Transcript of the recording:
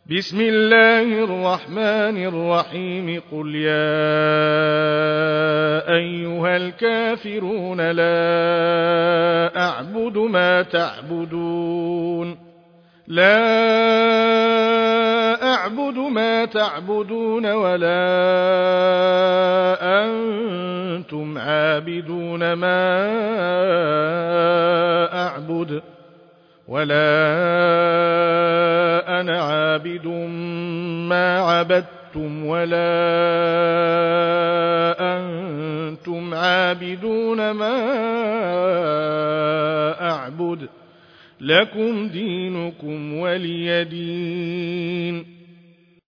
بسم الله الرحمن الرحيم قل يا أيها الكافرون لا أعبد ما تعبدون ولا أنتم عابدون ما أعبد ولا أنا عابد ما عبدتم ولا أنتم عابدون ما أعبد لكم دينكم ولي دين.